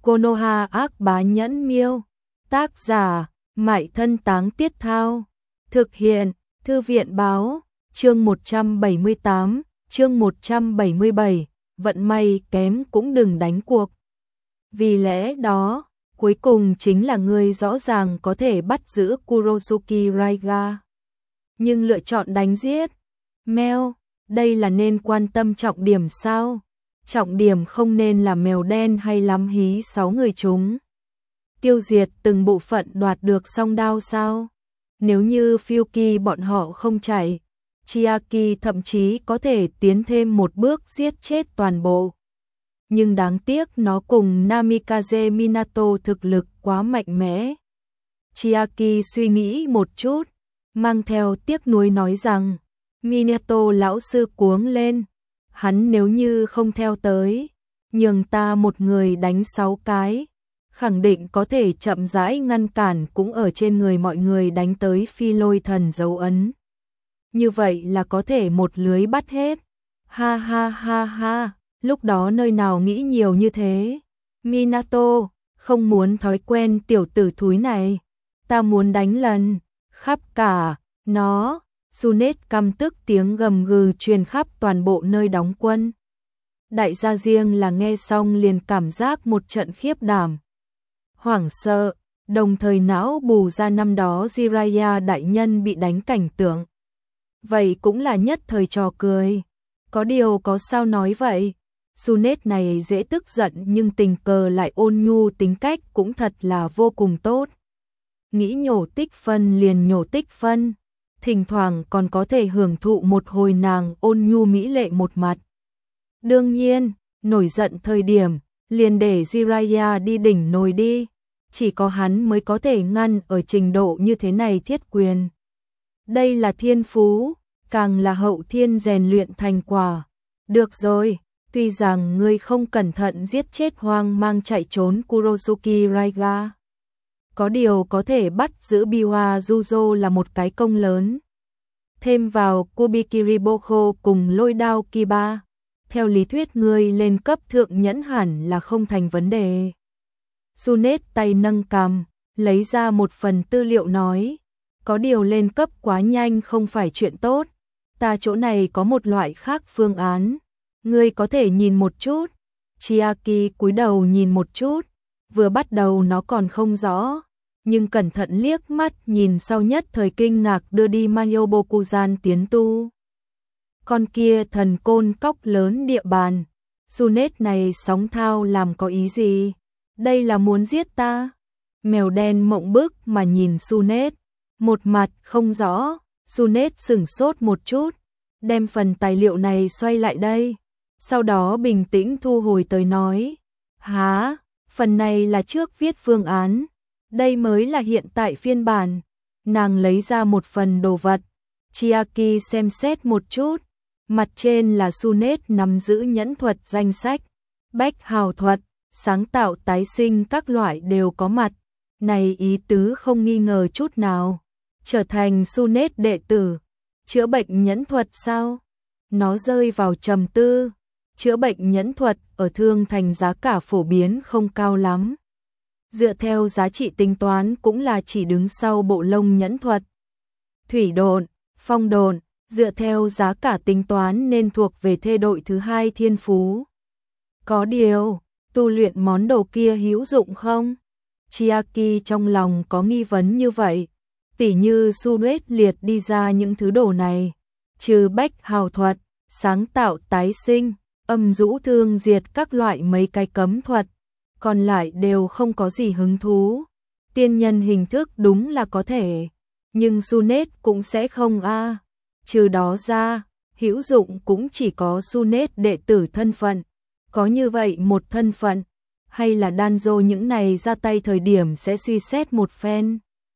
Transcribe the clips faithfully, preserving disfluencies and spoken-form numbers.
Konoha ác bá nhẫn miêu. Tác giả, Mại Thân Táng Tiết Thao. Thực hiện, Thư viện báo, chương một trăm bảy mươi tám, chương một trăm bảy mươi bảy, vận may kém cũng đừng đánh cuộc. Vì lẽ đó, cuối cùng chính là người rõ ràng có thể bắt giữ Kurosuke Raiga. Nhưng lựa chọn đánh giết. Mèo, đây là nên quan tâm trọng điểm sao? Trọng điểm không nên là mèo đen hay lắm hí sáu người chúng. Tiêu diệt từng bộ phận đoạt được song đao sao? Nếu như Fyuki bọn họ không chạy, Chiaki thậm chí có thể tiến thêm một bước giết chết toàn bộ. Nhưng đáng tiếc nó cùng Namikaze Minato thực lực quá mạnh mẽ. Chiaki suy nghĩ một chút, mang theo tiếc nuối nói rằng, Minato lão sư cuống lên, hắn nếu như không theo tới, nhường ta một người đánh sáu cái, khẳng định có thể chậm rãi ngăn cản cũng ở trên người mọi người đánh tới phi lôi thần dấu ấn. Như vậy là có thể một lưới bắt hết. Ha ha ha ha, lúc đó nơi nào nghĩ nhiều như thế. Minato, không muốn thói quen tiểu tử thúi này. Ta muốn đánh lần, khắp cả, nó. Sunet căm tức tiếng gầm gừ truyền khắp toàn bộ nơi đóng quân. Đại gia riêng là nghe xong liền cảm giác một trận khiếp đảm. Hoảng sợ, đồng thời não bù ra năm đó Jiraiya đại nhân bị đánh cảnh tượng. Vậy cũng là nhất thời trò cười. Có điều có sao nói vậy? Sunet này dễ tức giận nhưng tình cờ lại ôn nhu, tính cách cũng thật là vô cùng tốt. Nghĩ nhổ tích phân liền nhổ tích phân. Thỉnh thoảng còn có thể hưởng thụ một hồi nàng ôn nhu mỹ lệ một mặt. Đương nhiên, nổi giận thời điểm, liền để Jiraiya đi đỉnh nồi đi. Chỉ có hắn mới có thể ngăn ở trình độ như thế này thiết quyền. Đây là thiên phú, càng là hậu thiên rèn luyện thành quả. Được rồi, tuy rằng ngươi không cẩn thận giết chết hoang mang chạy trốn Kurosuke Raiga. Có điều có thể bắt giữ Biwa Juzo là một cái công lớn. Thêm vào Kubikiri Boko cùng lôi đao Kiba. Theo lý thuyết ngươi lên cấp thượng nhẫn hẳn là không thành vấn đề. Sunet tay nâng cằm, lấy ra một phần tư liệu nói. Có điều lên cấp quá nhanh không phải chuyện tốt. Ta chỗ này có một loại khác phương án. Ngươi có thể nhìn một chút. Chiaki cúi đầu nhìn một chút. Vừa bắt đầu nó còn không rõ. Nhưng cẩn thận liếc mắt nhìn sau nhất thời kinh ngạc đưa đi Mayobokuzan tiến tu. Con kia thần côn cóc lớn địa bàn. Sunet này sóng thao làm có ý gì? Đây là muốn giết ta? Mèo đen mộng bức mà nhìn Sunet. Một mặt không rõ. Sunet sửng sốt một chút. Đem phần tài liệu này xoay lại đây. Sau đó bình tĩnh thu hồi tới nói. Hả? Phần này là trước viết phương án. Đây mới là hiện tại phiên bản. Nàng lấy ra một phần đồ vật. Chiaki xem xét một chút. Mặt trên là Sunet nắm giữ nhẫn thuật danh sách. Bách hào thuật, sáng tạo tái sinh các loại đều có mặt. Này ý tứ không nghi ngờ chút nào. Trở thành Sunet đệ tử. Chữa bệnh nhẫn thuật sao? Nó rơi vào trầm tư. Chữa bệnh nhẫn thuật ở Thương Thành giá cả phổ biến không cao lắm. Dựa theo giá trị tính toán cũng là chỉ đứng sau bộ lông nhẫn thuật. Thủy độn, phong độn, dựa theo giá cả tính toán nên thuộc về thê đội thứ hai thiên phú. Có điều, tu luyện món đồ kia hữu dụng không? Chiaki trong lòng có nghi vấn như vậy. Tỉ như Sunet liệt đi ra những thứ đồ này. Trừ bách hào thuật, sáng tạo tái sinh, âm dũ thương diệt các loại mấy cái cấm thuật. Còn lại đều không có gì hứng thú. Tiên nhân hình thức đúng là có thể. Nhưng Sunet cũng sẽ không a. À. Trừ đó ra, hữu dụng cũng chỉ có Sunet đệ tử thân phận. Có như vậy một thân phận. Hay là Danzo những này ra tay thời điểm sẽ suy xét một phen.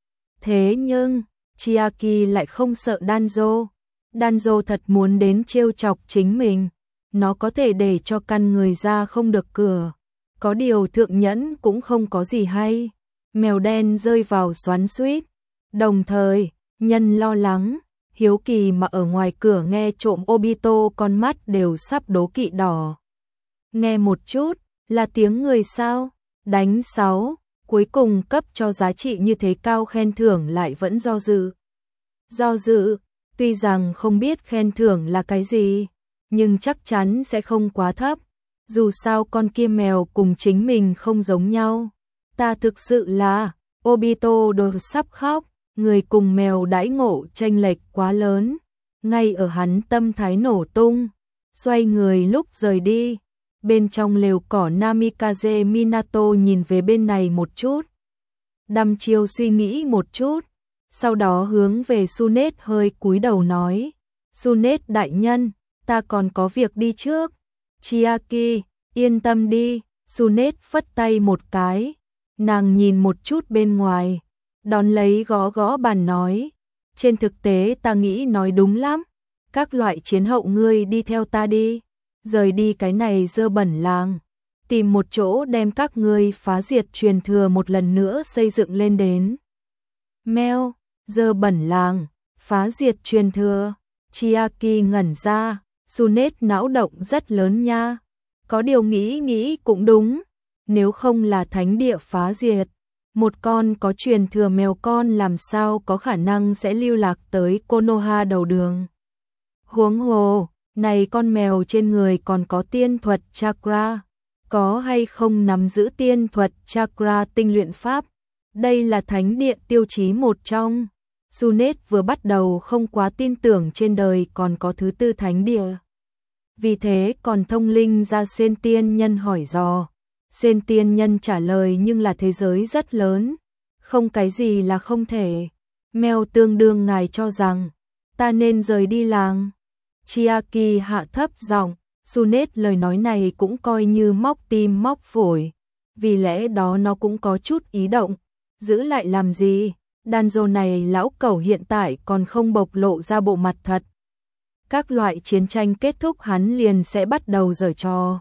Thế nhưng, Chiaki lại không sợ Danzo. Danzo thật muốn đến trêu chọc chính mình. Nó có thể để cho căn người ra không được cửa. Có điều thượng nhẫn cũng không có gì hay. Mèo đen rơi vào xoắn xuýt. Đồng thời, nhân lo lắng, hiếu kỳ mà ở ngoài cửa nghe trộm Obito con mắt đều sắp đố kỵ đỏ. Nghe một chút, là tiếng người sao? đánh sáu, cuối cùng cấp cho giá trị như thế cao khen thưởng lại vẫn do dự. Do dự, tuy rằng không biết khen thưởng là cái gì, nhưng chắc chắn sẽ không quá thấp. Dù sao con kia mèo cùng chính mình không giống nhau. Ta thực sự là, Obito đồ sắp khóc, người cùng mèo đãi ngộ chênh lệch quá lớn. Ngay ở hắn tâm thái nổ tung, xoay người lúc rời đi. Bên trong lều cỏ Namikaze Minato nhìn về bên này một chút. Đăm chiêu suy nghĩ một chút, sau đó hướng về Sunet hơi cúi đầu nói. Sunet đại nhân, ta còn có việc đi trước. Chiaki, yên tâm đi, Sunet phất tay một cái. Nàng nhìn một chút bên ngoài, đón lấy gõ gõ bàn nói. Trên thực tế ta nghĩ nói đúng lắm, các loại chiến hậu ngươi đi theo ta đi. Rời đi cái này dơ bẩn làng, tìm một chỗ đem các ngươi phá diệt truyền thừa một lần nữa xây dựng lên đến. Mèo, dơ bẩn làng, phá diệt truyền thừa. Chiaki ngẩn ra, Sunet não động rất lớn nha. Có điều nghĩ nghĩ cũng đúng, nếu không là thánh địa phá diệt, một con có truyền thừa mèo con làm sao có khả năng sẽ lưu lạc tới Konoha đầu đường. Huống hồ, này con mèo trên người còn có tiên thuật chakra, có hay không nắm giữ tiên thuật chakra tinh luyện pháp, đây là thánh địa tiêu chí một trong. Sunet vừa bắt đầu không quá tin tưởng trên đời còn có thứ tư thánh địa. Vì thế còn thông linh ra Sen tiên nhân hỏi dò. Sen tiên nhân trả lời nhưng là thế giới rất lớn, không cái gì là không thể. Mèo tương đương ngài cho rằng, ta nên rời đi làng. Chiaki hạ thấp giọng, Sunet lời nói này cũng coi như móc tim móc phổi, vì lẽ đó nó cũng có chút ý động, giữ lại làm gì, Danzo này lão cẩu hiện tại còn không bộc lộ ra bộ mặt thật. Các loại chiến tranh kết thúc hắn liền sẽ bắt đầu giở trò.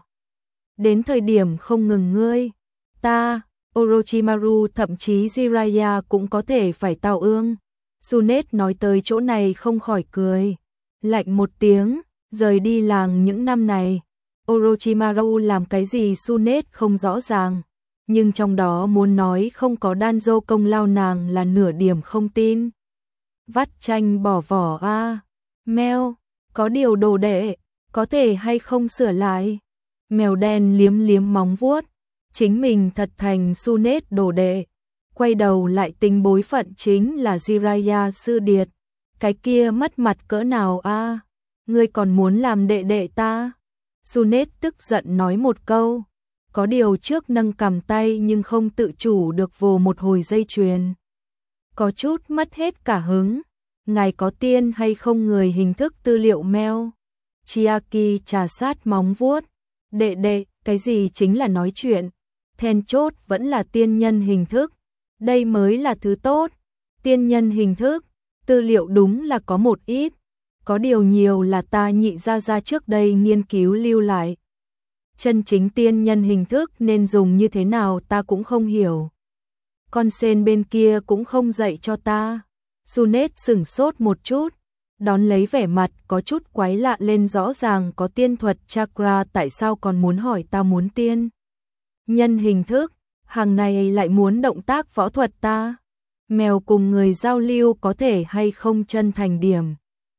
Đến thời điểm không ngừng ngươi, ta, Orochimaru thậm chí Jiraiya cũng có thể phải tao ương. Sunet nói tới chỗ này không khỏi cười. Lạnh một tiếng, rời đi làng những năm này. Orochimaru làm cái gì Sunet không rõ ràng. Nhưng trong đó muốn nói không có Danzo công lao nàng là nửa điểm không tin. Vắt chanh bỏ vỏ a, mèo, có điều đồ đệ, có thể hay không sửa lại. Mèo đen liếm liếm móng vuốt, chính mình thật thành Sunet đồ đệ. Quay đầu lại tính bối phận chính là Jiraiya sư điệt. Cái kia mất mặt cỡ nào a? Ngươi còn muốn làm đệ đệ ta? Sunet tức giận nói một câu. Có điều trước nâng cầm tay nhưng không tự chủ được vồ một hồi dây chuyền. Có chút mất hết cả hứng. Ngài có tiên hay không người hình thức tư liệu mèo? Chiaki trà sát móng vuốt. Đệ đệ, cái gì chính là nói chuyện? Then chốt vẫn là tiên nhân hình thức. Đây mới là thứ tốt. Tiên nhân hình thức, tư liệu đúng là có một ít. Có điều nhiều là ta nhị ra ra trước đây nghiên cứu lưu lại. Chân chính tiên nhân hình thức nên dùng như thế nào ta cũng không hiểu. Con sen bên kia cũng không dạy cho ta. Sunet sửng sốt một chút, đón lấy vẻ mặt có chút quái lạ lên, rõ ràng có tiên thuật chakra tại sao còn muốn hỏi ta muốn tiên nhân hình thức, hàng này lại muốn động tác võ thuật ta. Mèo cùng người giao lưu có thể hay không chân thành điểm.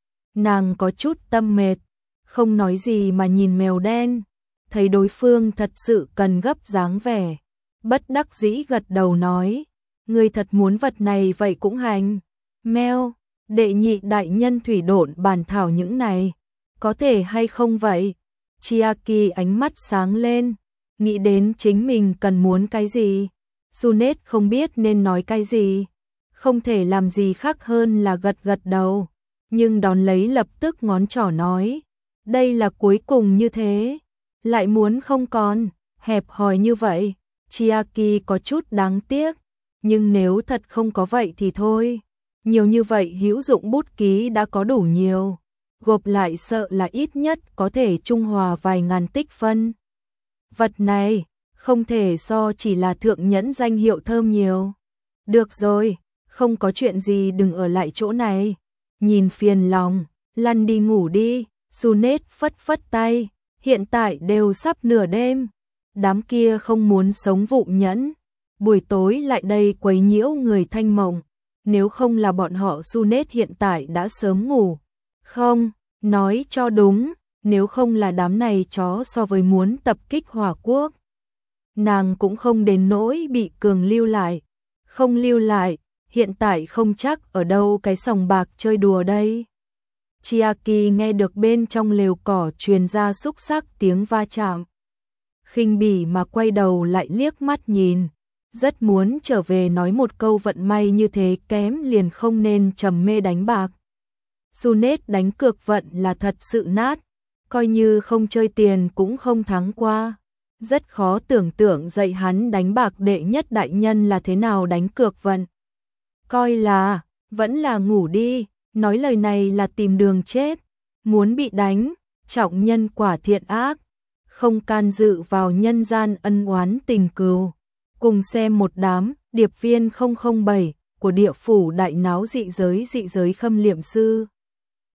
Nàng có chút tâm mệt, không nói gì mà nhìn mèo đen, thấy đối phương thật sự cần gấp dáng vẻ, bất đắc dĩ gật đầu nói, người thật muốn vật này vậy cũng hành. Mèo, đệ nhị đại nhân thủy độn bản thảo những này, có thể hay không vậy? Chiaki ánh mắt sáng lên, nghĩ đến chính mình cần muốn cái gì. Sunet không biết nên nói cái gì, không thể làm gì khác hơn là gật gật đầu, nhưng đón lấy lập tức ngón trỏ nói, đây là cuối cùng như thế, lại muốn không còn, hẹp hòi như vậy. Chiaki có chút đáng tiếc, nhưng nếu thật không có vậy thì thôi, nhiều như vậy hữu dụng bút ký đã có đủ nhiều, gộp lại sợ là ít nhất có thể trung hòa vài ngàn tích phân. Vật này không thể so chỉ là thượng nhẫn danh hiệu thơm nhiều. Được rồi, không có chuyện gì đừng ở lại chỗ này. Nhìn phiền lòng, lăn đi ngủ đi. Sunet phất phất tay, hiện tại đều sắp nửa đêm. đám kia không muốn sống vụ nhẫn, buổi tối lại đây quấy nhiễu người Thanh Mộng, nếu không là bọn họ Sunet hiện tại đã sớm ngủ. Không, nói cho đúng, nếu không là đám này chó so với muốn tập kích Hỏa Quốc, nàng cũng không đến nỗi bị Cường lưu lại. Không lưu lại, hiện tại không chắc ở đâu cái sòng bạc chơi đùa đây. Chiaki nghe được bên trong lều cỏ truyền ra xúc xắc tiếng va chạm. Khinh bỉ mà quay đầu lại liếc mắt nhìn, rất muốn trở về nói một câu vận may như thế kém liền không nên trầm mê đánh bạc. Sunet đánh cược vận là thật sự nát, coi như không chơi tiền cũng không thắng qua. Rất khó tưởng tượng dạy hắn đánh bạc đệ nhất đại nhân là thế nào đánh cược vận. Coi là, vẫn là ngủ đi, nói lời này là tìm đường chết, muốn bị đánh, trọng nhân quả thiện ác, không can dự vào nhân gian ân oán tình cừu. Cùng xem một đám, điệp viên không không bảy của địa phủ đại náo dị giới dị giới Khâm Liệm Sư.